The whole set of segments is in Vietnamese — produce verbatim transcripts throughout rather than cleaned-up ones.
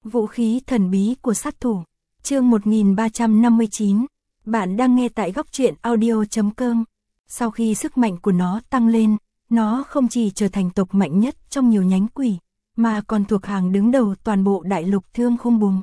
Vũ khí thần bí của sát thủ. Chương một nghìn ba trăm năm mươi chín. Bạn đang nghe tại góc truyện audio chấm com. Sau khi sức mạnh của nó tăng lên, nó không chỉ trở thành tộc mạnh nhất trong nhiều nhánh quỷ, mà còn thuộc hàng đứng đầu toàn bộ đại lục Thương Khung Bùm.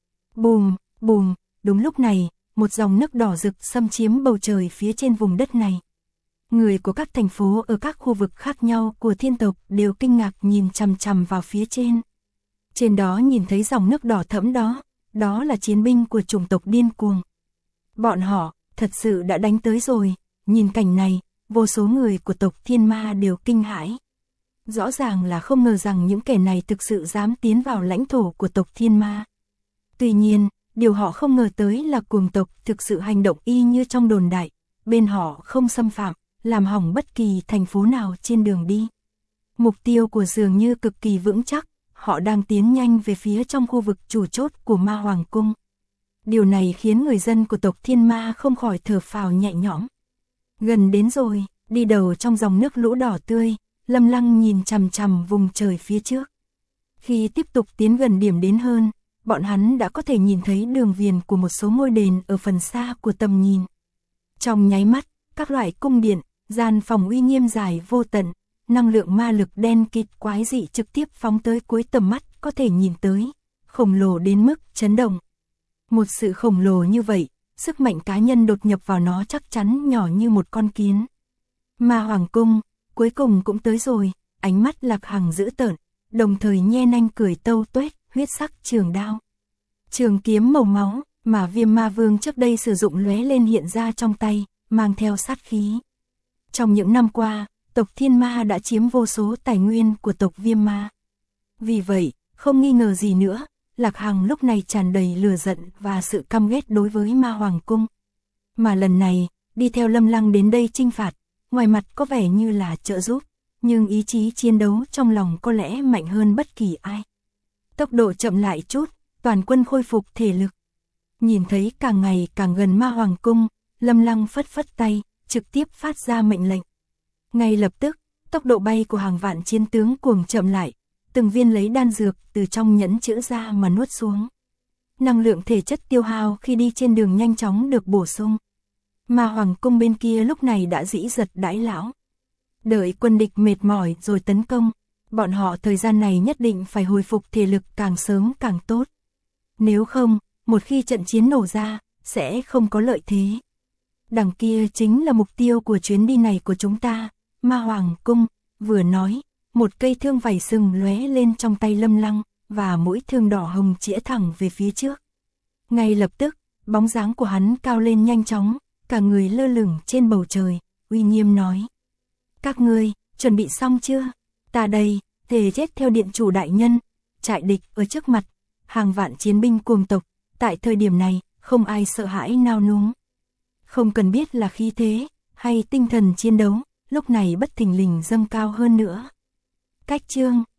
Bùm, bùm, đúng lúc này, một dòng nước đỏ rực xâm chiếm bầu trời phía trên vùng đất này. Người của các thành phố ở các khu vực khác nhau của thiên tộc đều kinh ngạc nhìn chằm chằm vào phía trên. Trên đó nhìn thấy dòng nước đỏ thẫm đó, đó là chiến binh của chủng tộc điên cuồng. Bọn họ, thật sự đã đánh tới rồi, nhìn cảnh này, vô số người của tộc Thiên Ma đều kinh hãi. Rõ ràng là không ngờ rằng những kẻ này thực sự dám tiến vào lãnh thổ của tộc Thiên Ma. Tuy nhiên, điều họ không ngờ tới là cuồng tộc thực sự hành động y như trong đồn đại, bên họ không xâm phạm, làm hỏng bất kỳ thành phố nào trên đường đi. Mục tiêu của dường như cực kỳ vững chắc, họ đang tiến nhanh về phía trong khu vực chủ chốt của Ma Hoàng Cung. Điều này khiến người dân của tộc Thiên Ma không khỏi thở phào nhẹ nhõm. Gần đến rồi, đi đầu trong dòng nước lũ đỏ tươi, Lâm Lăng nhìn chằm chằm vùng trời phía trước. Khi tiếp tục tiến gần điểm đến hơn, bọn hắn đã có thể nhìn thấy đường viền của một số ngôi đền ở phần xa của tầm nhìn. Trong nháy mắt, các loại cung điện, gian phòng uy nghiêm dài vô tận, năng lượng ma lực đen kịt quái dị trực tiếp phóng tới cuối tầm mắt có thể nhìn tới, khổng lồ đến mức chấn động. Một sự khổng lồ như vậy, sức mạnh cá nhân đột nhập vào nó chắc chắn nhỏ như một con kiến. Ma Hoàng Cung, cuối cùng cũng tới rồi, ánh mắt Lạc Hằng dữ tợn, đồng thời nhe nanh cười tâu tuét, huyết sắc trường đao. Trường kiếm màu máu, mà Viêm Ma Vương trước đây sử dụng lóe lên hiện ra trong tay, mang theo sát khí. Trong những năm qua, tộc Thiên Ma đã chiếm vô số tài nguyên của tộc Viêm Ma. Vì vậy, không nghi ngờ gì nữa, Lạc Hằng lúc này tràn đầy lửa giận và sự căm ghét đối với Ma Hoàng Cung. Mà lần này, đi theo Lâm Lăng đến đây chinh phạt, ngoài mặt có vẻ như là trợ giúp, nhưng ý chí chiến đấu trong lòng có lẽ mạnh hơn bất kỳ ai. Tốc độ chậm lại chút, toàn quân khôi phục thể lực. Nhìn thấy càng ngày càng gần Ma Hoàng Cung, Lâm Lăng phất phất tay, trực tiếp phát ra mệnh lệnh. Ngay lập tức, tốc độ bay của hàng vạn chiến tướng cuồng chậm lại, từng viên lấy đan dược từ trong nhẫn chữ ra mà nuốt xuống. Năng lượng thể chất tiêu hao khi đi trên đường nhanh chóng được bổ sung. Ma Hoàng Cung bên kia lúc này đã dĩ giật đãi lão. Đợi quân địch mệt mỏi rồi tấn công, bọn họ thời gian này nhất định phải hồi phục thể lực càng sớm càng tốt. Nếu không, một khi trận chiến nổ ra, sẽ không có lợi thế. Đằng kia chính là mục tiêu của chuyến đi này của chúng ta, Ma Hoàng Cung. Vừa nói, một cây thương vảy sừng lóe lên trong tay Lâm Lăng, và mũi thương đỏ hồng chĩa thẳng về phía trước. Ngay lập tức, bóng dáng của hắn cao lên nhanh chóng, cả người lơ lửng trên bầu trời, uy nghiêm nói. Các ngươi, chuẩn bị xong chưa? Ta đây, thề chết theo điện chủ đại nhân. Trại địch ở trước mặt, hàng vạn chiến binh cuồng tộc, tại thời điểm này, không ai sợ hãi nao núng. Không cần biết là khí thế, hay tinh thần chiến đấu, lúc này bất thình lình dâng cao hơn nữa. Cách chương